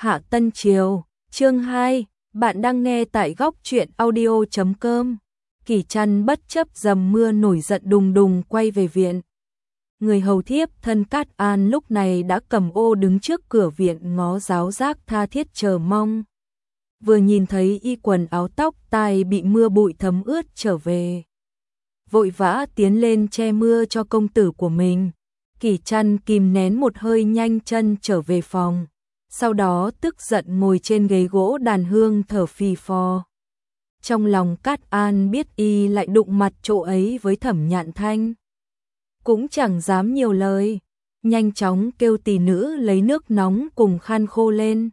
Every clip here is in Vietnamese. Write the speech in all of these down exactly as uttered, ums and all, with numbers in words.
Hạ Tân Triều, chương hai, bạn đang nghe tại góc truyện audio chấm com. Kỷ Trăn bất chấp dầm mưa nổi giận đùng đùng quay về viện. Người hầu thiếp thân Cát An lúc này đã cầm ô đứng trước cửa viện ngó giáo giác tha thiết chờ mong. Vừa nhìn thấy y quần áo tóc tai bị mưa bụi thấm ướt trở về, vội vã tiến lên che mưa cho công tử của mình. Kỷ Trăn kìm nén một hơi nhanh chân trở về phòng, sau đó tức giận ngồi trên ghế gỗ đàn hương thở phì phò. Trong lòng Cát An biết y lại đụng mặt chỗ ấy với Thẩm Nhạn Thanh, cũng chẳng dám nhiều lời, nhanh chóng kêu tỷ nữ lấy nước nóng cùng khăn khô lên.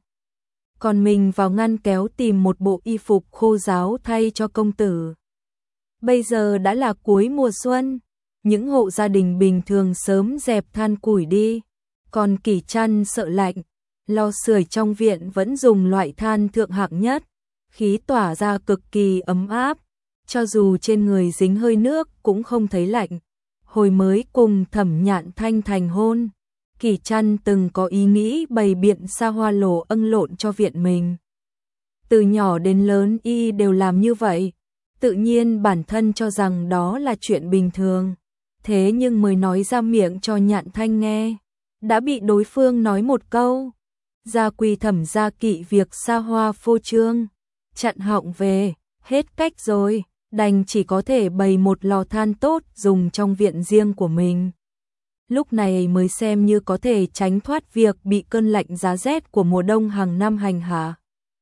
Còn mình vào ngăn kéo tìm một bộ y phục khô ráo thay cho công tử. Bây giờ đã là cuối mùa xuân, những hộ gia đình bình thường sớm dẹp than củi đi, còn Kỷ Trăn sợ lạnh, lò sưởi trong viện vẫn dùng loại than thượng hạng nhất, khí tỏa ra cực kỳ ấm áp, cho dù trên người dính hơi nước cũng không thấy lạnh. Hồi mới cùng Thẩm Nhạn Thanh thành hôn, Kỷ Trăn từng có ý nghĩ bày biện xa hoa lồ âng lộn cho viện mình. Từ nhỏ đến lớn y đều làm như vậy, tự nhiên bản thân cho rằng đó là chuyện bình thường. Thế nhưng mới nói ra miệng cho Nhạn Thanh nghe, đã bị đối phương nói một câu gia quy Thẩm gia kỵ việc xa hoa phô trương, chặn họng về, hết cách rồi, đành chỉ có thể bày một lò than tốt dùng trong viện riêng của mình. Lúc này mới xem như có thể tránh thoát việc bị cơn lạnh giá rét của mùa đông hàng năm hành hạ.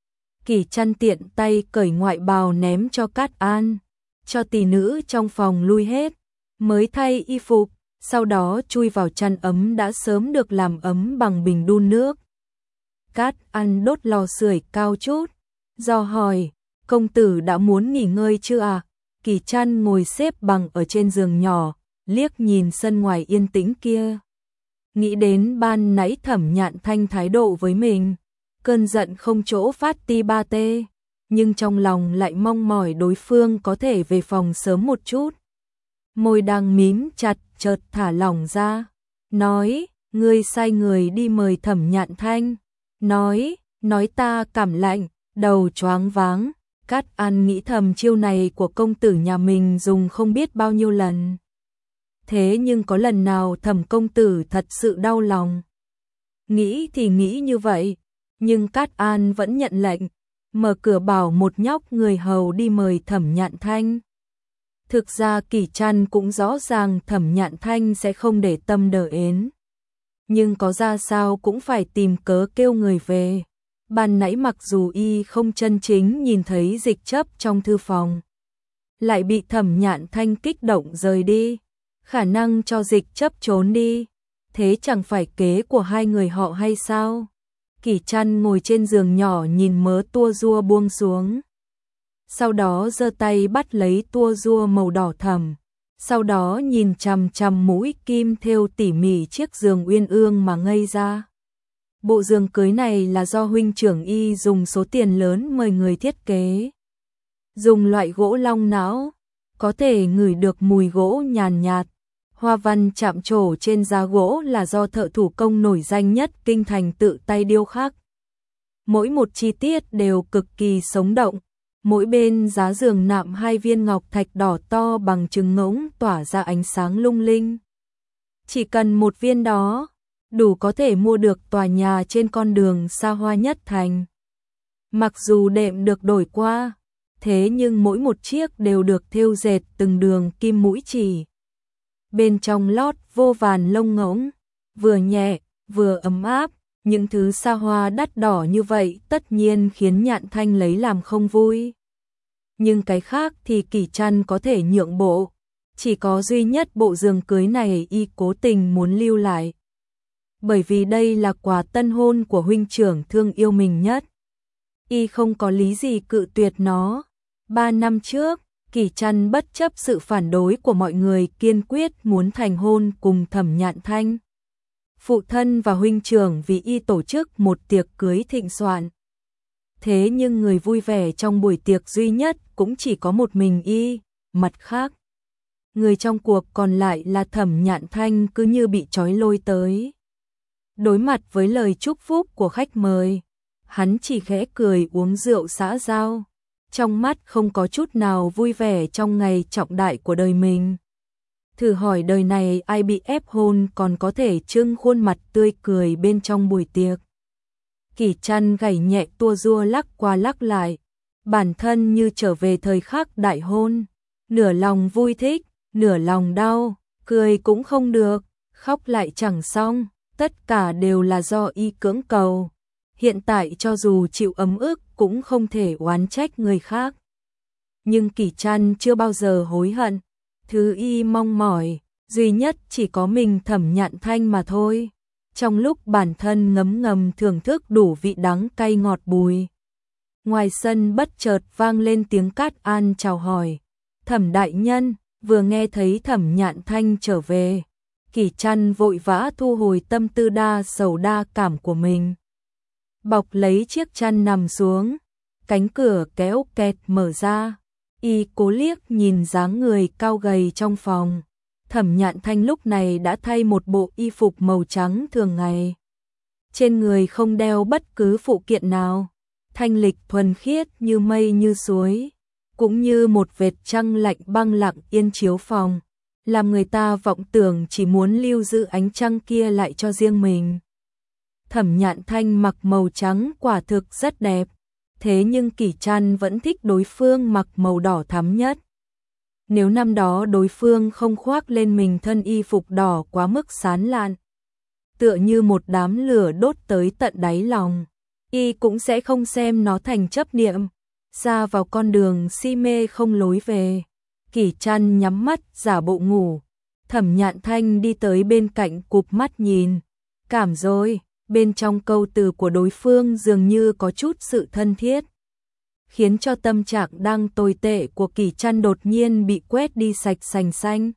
Kỷ Trăn tiện tay cởi ngoại bào ném cho Cát An, cho tỷ nữ trong phòng lui hết, mới thay y phục, sau đó chui vào chăn ấm đã sớm được làm ấm bằng bình đun nước. Cát An đốt lò sưởi cao chút, do hỏi, công tử đã muốn nghỉ ngơi chưa à? Kỷ Trăn ngồi xếp bằng ở trên giường nhỏ, liếc nhìn sân ngoài yên tĩnh kia. Nghĩ đến ban nãy Thẩm Nhạn Thanh thái độ với mình, cơn giận không chỗ phát ti ba tê, nhưng trong lòng lại mong mỏi đối phương có thể về phòng sớm một chút. Môi đang mím chặt chợt thả lỏng ra, nói, ngươi sai người đi mời Thẩm Nhạn Thanh, nói, nói ta cảm lạnh, đầu choáng váng. Cát An nghĩ thầm chiêu này của công tử nhà mình dùng không biết bao nhiêu lần. Thế nhưng có lần nào Thẩm công tử thật sự đau lòng. Nghĩ thì nghĩ như vậy, nhưng Cát An vẫn nhận lệnh, mở cửa bảo một nhóc người hầu đi mời Thẩm Nhạn Thanh. Thực ra Kỷ Trăn cũng rõ ràng Thẩm Nhạn Thanh sẽ không để tâm đờ ến, nhưng có ra sao cũng phải tìm cớ kêu người về. Ban nãy mặc dù y không chân chính nhìn thấy Dịch Chấp trong thư phòng, lại bị Thẩm Nhạn Thanh kích động rời đi, khả năng cho Dịch Chấp trốn đi, thế chẳng phải kế của hai người họ hay sao? Kỷ Trăn ngồi trên giường nhỏ nhìn mớ tua rua buông xuống, sau đó giơ tay bắt lấy tua rua màu đỏ thẫm, sau đó nhìn chằm chằm mũi kim thêu tỉ mỉ chiếc giường uyên ương mà ngây ra. Bộ giường cưới này là do huynh trưởng y dùng số tiền lớn mời người thiết kế. Dùng loại gỗ long não, có thể ngửi được mùi gỗ nhàn nhạt. Hoa văn chạm trổ trên giá gỗ là do thợ thủ công nổi danh nhất kinh thành tự tay điêu khắc. Mỗi một chi tiết đều cực kỳ sống động. Mỗi bên giá giường nạm hai viên ngọc thạch đỏ to bằng trứng ngỗng tỏa ra ánh sáng lung linh. Chỉ cần một viên đó, đủ có thể mua được tòa nhà trên con đường xa hoa nhất thành. Mặc dù đệm được đổi qua, thế nhưng mỗi một chiếc đều được thêu dệt từng đường kim mũi chỉ. Bên trong lót vô vàn lông ngỗng, vừa nhẹ, vừa ấm áp, những thứ xa hoa đắt đỏ như vậy tất nhiên khiến Nhạn Thanh lấy làm không vui. Nhưng cái khác thì Kỷ Trăn có thể nhượng bộ, chỉ có duy nhất bộ giường cưới này y cố tình muốn lưu lại. Bởi vì đây là quà tân hôn của huynh trưởng thương yêu mình nhất. Y không có lý gì cự tuyệt nó. Ba năm trước, Kỷ Trăn bất chấp sự phản đối của mọi người kiên quyết muốn thành hôn cùng Thẩm Nhạn Thanh. Phụ thân và huynh trưởng vì y tổ chức một tiệc cưới thịnh soạn. Thế nhưng người vui vẻ trong buổi tiệc duy nhất cũng chỉ có một mình y, mặt khác. Người trong cuộc còn lại là Thẩm Nhạn Thanh cứ như bị trói lôi tới. Đối mặt với lời chúc phúc của khách mời, hắn chỉ khẽ cười uống rượu xã giao, trong mắt không có chút nào vui vẻ trong ngày trọng đại của đời mình. Thử hỏi đời này ai bị ép hôn còn có thể trưng khuôn mặt tươi cười bên trong buổi tiệc. Kỷ Trăn gảy nhẹ tua rua lắc qua lắc lại, bản thân như trở về thời khắc đại hôn, nửa lòng vui thích, nửa lòng đau, cười cũng không được, khóc lại chẳng xong, tất cả đều là do y cưỡng cầu. Hiện tại cho dù chịu ấm ức cũng không thể oán trách người khác. Nhưng Kỷ Trăn chưa bao giờ hối hận, thứ y mong mỏi, duy nhất chỉ có mình Thẩm Nhạn Thanh mà thôi. Trong lúc bản thân ngấm ngầm thưởng thức đủ vị đắng cay ngọt bùi. Ngoài sân bất chợt vang lên tiếng Cát An chào hỏi. Thẩm đại nhân, vừa nghe thấy Thẩm Nhạn Thanh trở về. Kỷ Trăn vội vã thu hồi tâm tư đa sầu đa cảm của mình. Bọc lấy chiếc chăn nằm xuống, cánh cửa kéo kẹt mở ra. Y cố liếc nhìn dáng người cao gầy trong phòng. Thẩm Nhạn Thanh lúc này đã thay một bộ y phục màu trắng thường ngày. Trên người không đeo bất cứ phụ kiện nào, thanh lịch thuần khiết như mây như suối, cũng như một vệt trăng lạnh băng lặng yên chiếu phòng, làm người ta vọng tưởng chỉ muốn lưu giữ ánh trăng kia lại cho riêng mình. Thẩm Nhạn Thanh mặc màu trắng quả thực rất đẹp, thế nhưng Kỷ Trăn vẫn thích đối phương mặc màu đỏ thắm nhất. Nếu năm đó đối phương không khoác lên mình thân y phục đỏ quá mức sán lạn, tựa như một đám lửa đốt tới tận đáy lòng, y cũng sẽ không xem nó thành chấp niệm, ra vào con đường si mê không lối về. Kỷ Trăn nhắm mắt giả bộ ngủ, Thẩm Nhạn Thanh đi tới bên cạnh cụp mắt nhìn, cảm rồi, bên trong câu từ của đối phương dường như có chút sự thân thiết, khiến cho tâm trạng đang tồi tệ của Kỷ Trăn đột nhiên bị quét đi sạch sành xanh.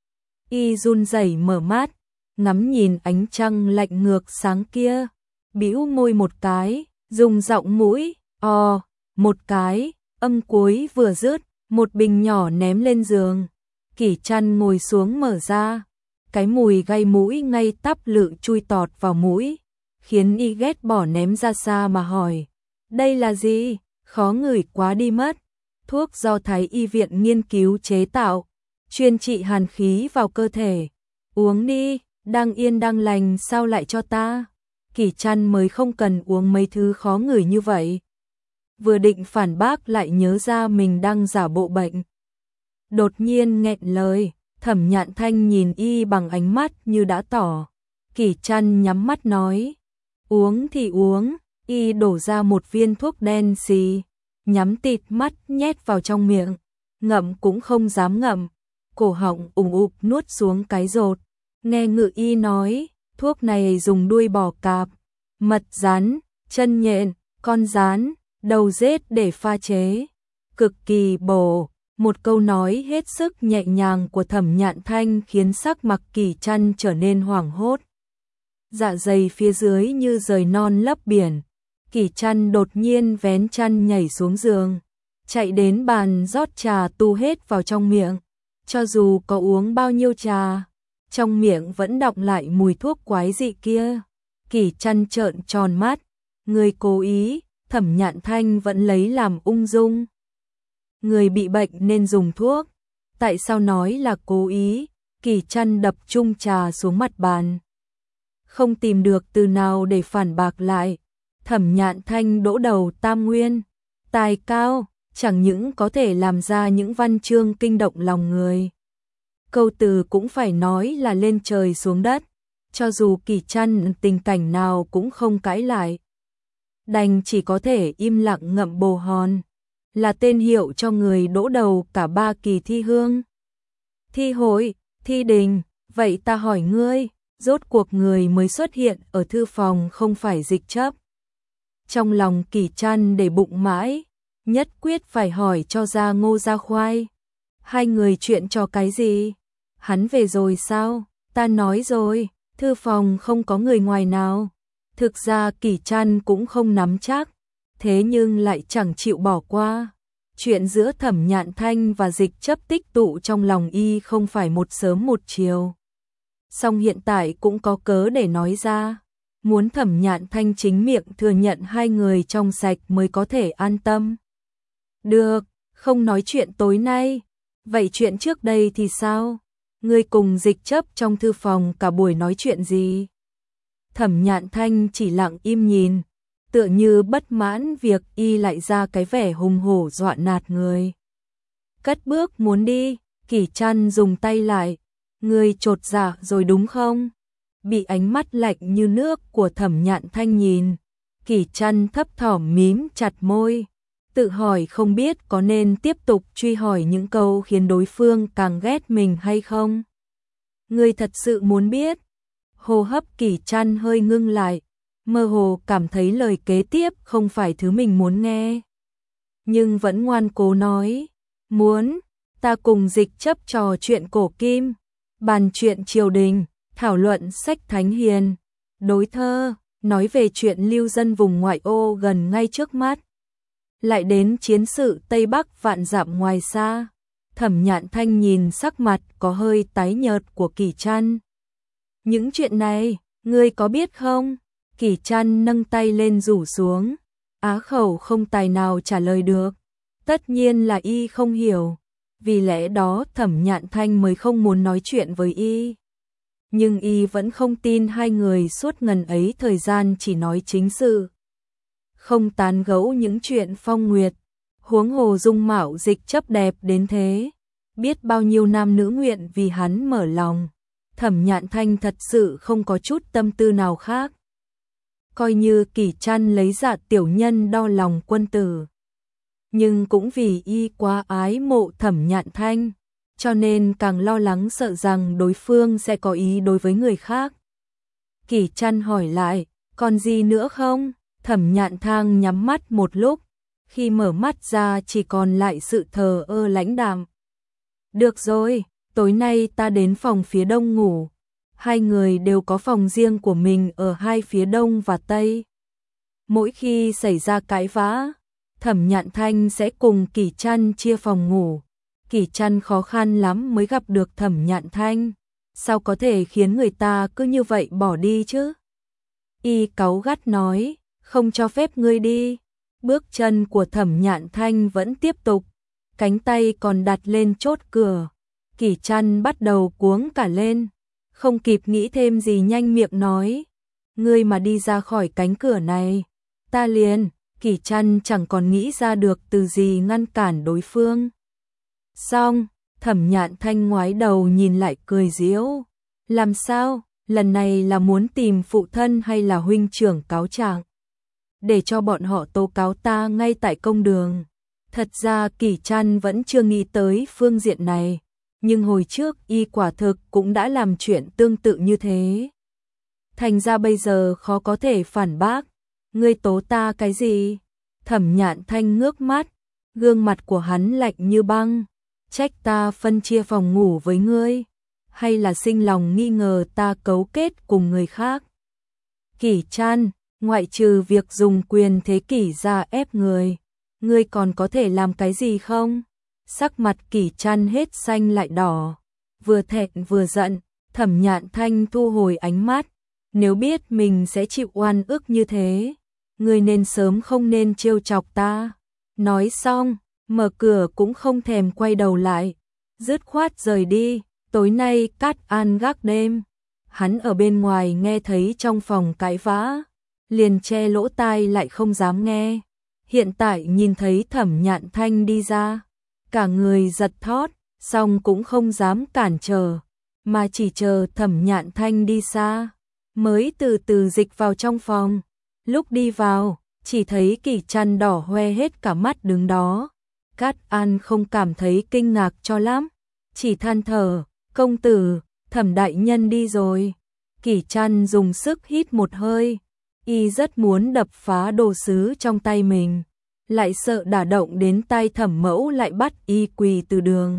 Y run rẩy mở mắt, ngắm nhìn ánh trăng lạnh ngược sáng kia, bĩu môi một cái, dùng giọng mũi, o, một cái, âm cuối vừa dứt, một bình nhỏ ném lên giường. Kỷ Trăn ngồi xuống mở ra, cái mùi gây mũi ngay tắp lự chui tọt vào mũi, khiến y ghét bỏ ném ra xa mà hỏi, đây là gì? Khó ngửi quá đi mất. Thuốc do Thái y viện nghiên cứu chế tạo, chuyên trị hàn khí vào cơ thể. Uống đi, đang yên đang lành sao lại cho ta? Kỷ Trăn mới không cần uống mấy thứ khó ngửi như vậy. Vừa định phản bác lại nhớ ra mình đang giả bộ bệnh. Đột nhiên nghẹn lời, Thẩm Nhạn Thanh nhìn y bằng ánh mắt như đã tỏ. Kỷ Trăn nhắm mắt nói, uống thì uống. Y đổ ra một viên thuốc đen xì, nhắm tịt mắt nhét vào trong miệng, ngậm cũng không dám ngậm, cổ họng ủng ục nuốt xuống cái rột. Nghe Ngự Y nói, thuốc này dùng đuôi bò cạp, mật rắn, chân nhện, con rán, đầu rết để pha chế, cực kỳ bổ. Một câu nói hết sức nhẹ nhàng của Thẩm Nhạn Thanh khiến sắc mặt Kỷ Trăn trở nên hoảng hốt. Dạ dày phía dưới như rời non lấp biển. Kỷ Trăn đột nhiên vén chăn nhảy xuống giường, chạy đến bàn rót trà tu hết vào trong miệng. Cho dù có uống bao nhiêu trà, trong miệng vẫn đọng lại mùi thuốc quái dị kia. Kỷ Trăn trợn tròn mắt, người cố ý, Thẩm Nhạn Thanh vẫn lấy làm ung dung. Người bị bệnh nên dùng thuốc, tại sao nói là cố ý? Kỷ Trăn đập chung trà xuống mặt bàn, không tìm được từ nào để phản bác lại. Thẩm Nhạn Thanh đỗ đầu tam nguyên, tài cao, chẳng những có thể làm ra những văn chương kinh động lòng người. Câu từ cũng phải nói là lên trời xuống đất, cho dù Kỷ Trăn tình cảnh nào cũng không cãi lại. Đành chỉ có thể im lặng ngậm bồ hòn, là tên hiệu cho người đỗ đầu cả ba kỳ thi hương. Thi hội, thi đình, vậy ta hỏi ngươi, rốt cuộc người mới xuất hiện ở thư phòng không phải Dịch Chấp. Trong lòng Kỷ Trăn để bụng mãi, nhất quyết phải hỏi cho ra Ngô Gia Khoai. Hai người chuyện cho cái gì? Hắn về rồi sao? Ta nói rồi, thư phòng không có người ngoài nào. Thực ra Kỷ Trăn cũng không nắm chắc, thế nhưng lại chẳng chịu bỏ qua. Chuyện giữa Thẩm Nhạn Thanh và Dịch Chấp tích tụ trong lòng y không phải một sớm một chiều. Song hiện tại cũng có cớ để nói ra. muốn Thẩm Nhạn Thanh chính miệng thừa nhận hai người trong sạch mới có thể an tâm. Được, không nói chuyện tối nay. Vậy chuyện trước đây thì sao? Ngươi cùng Dịch Chấp trong thư phòng cả buổi nói chuyện gì? Thẩm Nhạn Thanh chỉ lặng im nhìn, tựa như bất mãn việc y lại ra cái vẻ hùng hổ dọa nạt người. Cất bước muốn đi, Kỷ Trăn dùng tay lại. Ngươi chột dạ rồi đúng không? Bị ánh mắt lạnh như nước của Thẩm Nhạn Thanh nhìn, Kỷ Trăn thấp thỏm mím chặt môi, tự hỏi không biết có nên tiếp tục truy hỏi những câu khiến đối phương càng ghét mình hay không. Ngươi thật sự muốn biết? Hô hấp Kỷ Trăn hơi ngưng lại, mơ hồ cảm thấy lời kế tiếp không phải thứ mình muốn nghe. Nhưng vẫn ngoan cố nói, muốn, ta cùng Dịch Chấp trò chuyện cổ kim, bàn chuyện triều đình, thảo luận sách thánh hiền, đối thơ, nói về chuyện lưu dân vùng ngoại ô gần ngay trước mắt. Lại đến chiến sự Tây Bắc vạn dặm ngoài xa. Thẩm Nhạn Thanh nhìn sắc mặt có hơi tái nhợt của Kỷ Trăn. Những chuyện này, ngươi có biết không? Kỷ Trăn nâng tay lên rủ xuống, á khẩu không tài nào trả lời được. Tất nhiên là y không hiểu, vì lẽ đó Thẩm Nhạn Thanh mới không muốn nói chuyện với y. Nhưng y vẫn không tin hai người suốt ngần ấy thời gian chỉ nói chính sự, không tán gẫu những chuyện phong nguyệt. Huống hồ dung mạo Dịch Chấp đẹp đến thế, biết bao nhiêu nam nữ nguyện vì hắn mở lòng. Thẩm Nhạn Thanh thật sự không có chút tâm tư nào khác. Coi như Kỷ Trăn lấy dạ tiểu nhân đo lòng quân tử, nhưng cũng vì y quá ái mộ Thẩm Nhạn Thanh, cho nên càng lo lắng sợ rằng đối phương sẽ có ý đối với người khác. Kỷ Trăn hỏi lại, còn gì nữa không? Thẩm Nhạn Thanh nhắm mắt một lúc, khi mở mắt ra chỉ còn lại sự thờ ơ lãnh đạm. Được rồi, tối nay ta đến phòng phía đông ngủ. Hai người đều có phòng riêng của mình ở hai phía đông và tây. Mỗi khi xảy ra cãi vã, Thẩm Nhạn Thanh sẽ cùng Kỷ Trăn chia phòng ngủ. Kỷ Trăn khó khăn lắm mới gặp được Thẩm Nhạn Thanh, sao có thể khiến người ta cứ như vậy bỏ đi chứ? Y cáu gắt nói, không cho phép ngươi đi. Bước chân của Thẩm Nhạn Thanh vẫn tiếp tục, cánh tay còn đặt lên chốt cửa. Kỷ Trăn bắt đầu cuống cả lên, không kịp nghĩ thêm gì nhanh miệng nói, ngươi mà đi ra khỏi cánh cửa này, ta liền. Kỷ Trăn chẳng còn nghĩ ra được từ gì ngăn cản đối phương. Xong, Thẩm Nhạn Thanh ngoái đầu nhìn lại cười giễu. Làm sao, lần này là muốn tìm phụ thân hay là huynh trưởng cáo trạng? Để cho bọn họ tố cáo ta ngay tại công đường. Thật ra Kỷ Trăn vẫn chưa nghĩ tới phương diện này, nhưng hồi trước y quả thực cũng đã làm chuyện tương tự như thế. Thành ra bây giờ khó có thể phản bác. Ngươi tố ta cái gì? Thẩm Nhạn Thanh ngước mắt, gương mặt của hắn lạnh như băng. Trách ta phân chia phòng ngủ với ngươi, hay là sinh lòng nghi ngờ ta cấu kết cùng người khác? Kỷ Trăn, ngoại trừ việc dùng quyền thế kỷ ra ép người, ngươi còn có thể làm cái gì không? Sắc mặt Kỷ Trăn hết xanh lại đỏ, vừa thẹn vừa giận. Thẩm Nhạn Thanh thu hồi ánh mắt, nếu biết mình sẽ chịu oan ức như thế, ngươi nên sớm không nên trêu chọc ta. Nói xong, mở cửa cũng không thèm quay đầu lại, dứt khoát rời đi. Tối nay Cát An gác đêm, hắn ở bên ngoài nghe thấy trong phòng cãi vã, liền che lỗ tai lại không dám nghe. Hiện tại nhìn thấy Thẩm Nhạn Thanh đi ra, cả người giật thót, xong cũng không dám cản trở, mà chỉ chờ Thẩm Nhạn Thanh đi xa, mới từ từ dịch vào trong phòng. Lúc đi vào, chỉ thấy Kỷ Trăn đỏ hoe hết cả mắt đứng đó. Cát An không cảm thấy kinh ngạc cho lắm, chỉ than thở, công tử, Thẩm đại nhân đi rồi. Kỷ Trăn dùng sức hít một hơi, y rất muốn đập phá đồ sứ trong tay mình, lại sợ đả động đến tay Thẩm mẫu lại bắt y quỳ từ đường.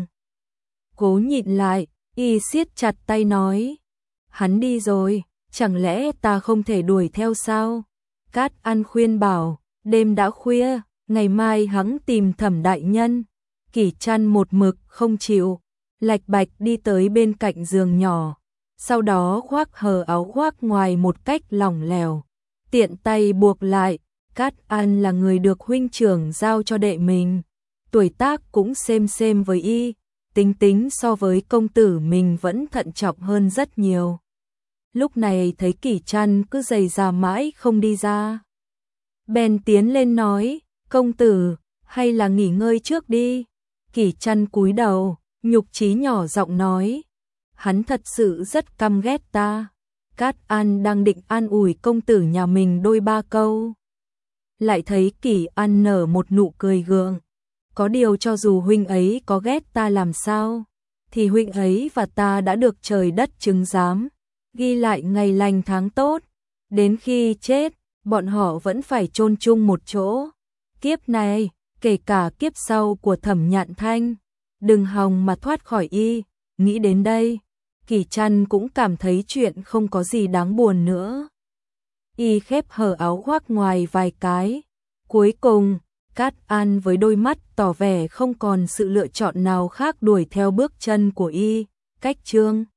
Cố nhịn lại, y siết chặt tay nói, hắn đi rồi, chẳng lẽ ta không thể đuổi theo sao? Cát An khuyên bảo, đêm đã khuya, ngày mai hắn tìm Thẩm đại nhân. Kỷ Trăn một mực không chịu, lạch bạch đi tới bên cạnh giường nhỏ, sau đó khoác hở áo khoác ngoài một cách lỏng lẻo, tiện tay buộc lại. Cát An là người được huynh trưởng giao cho đệ mình, tuổi tác cũng xem xem với y, tính tính so với công tử mình vẫn thận trọng hơn rất nhiều. Lúc này thấy Kỷ Trăn cứ giày ra mãi không đi ra, bèn tiến lên nói, công tử, hay là nghỉ ngơi trước đi. Kỷ Trăn cúi đầu, nhục chí nhỏ giọng nói, hắn thật sự rất căm ghét ta. Cát An đang định an ủi công tử nhà mình đôi ba câu, lại thấy Kỷ An nở một nụ cười gượng. Có điều cho dù huynh ấy có ghét ta làm sao, thì huynh ấy và ta đã được trời đất chứng giám, ghi lại ngày lành tháng tốt, đến khi chết, bọn họ vẫn phải chôn chung một chỗ. Kiếp này, kể cả kiếp sau của Thẩm Nhạn Thanh, đừng hòng mà thoát khỏi y. Nghĩ đến đây, Kỷ Trăn cũng cảm thấy chuyện không có gì đáng buồn nữa. Y khép hở áo khoác ngoài vài cái. Cuối cùng, Cát An với đôi mắt tỏ vẻ không còn sự lựa chọn nào khác đuổi theo bước chân của y. Cách chương